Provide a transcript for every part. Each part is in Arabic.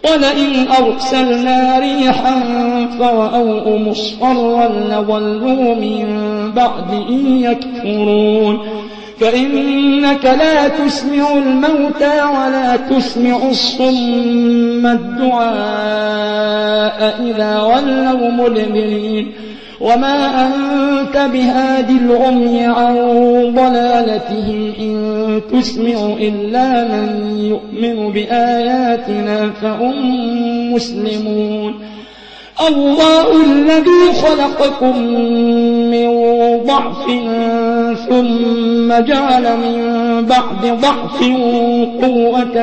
ولئن أرسلنا ريحا فرأوه مصفرا لظلوا من بعده يكفرون فإنك لا تسمع الموتى ولا تسمع الصم الدعاء إذا ولوا مدبرين وما أنت بهاد العمي عن ضلالتهم إن تسمع إلا من يؤمن بآياتنا فهم مسلمون الله الذي خلقكم من ضعف ثم جعل من بعد ضعف قوة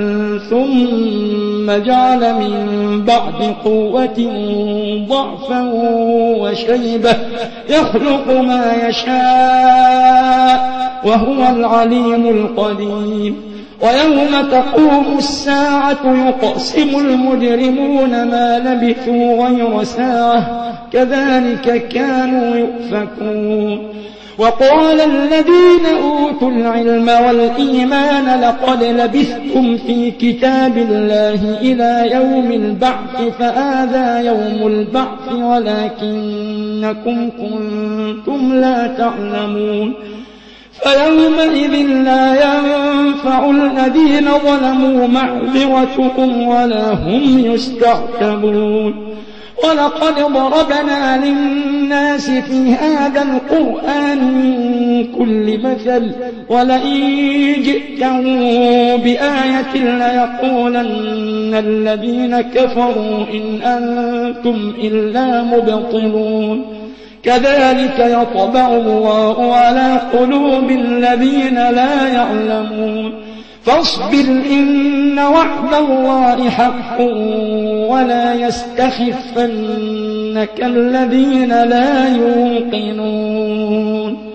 ثم جعل من بعد قوة ضعفا وشيبة يخلق ما يشاء وهو العليم القدير ويوم تقوم الساعة يقسم المجرمون ما لبثوا غير ساعة كذلك كانوا يؤفكون وقال الذين أوتوا العلم والإيمان لقد لبثتم في كتاب الله إلى يوم البعث فهذا يوم البعث ولكنكم كنتم لا تعلمون فيومئذ لا ينفع الذين ظلموا معذرتهم ولا هم يستعتبون ولقد ضربنا للناس في هذا القرآن من كل مثل ولئن جئتهم بآية ليقولن الذين كفروا إن أنتم إلا مبطلون كذلك يطبع الله على قلوب الذين لا يعلمون فاصبر إن وعد الله حق ولا يستخفنك الذين لا يوقنون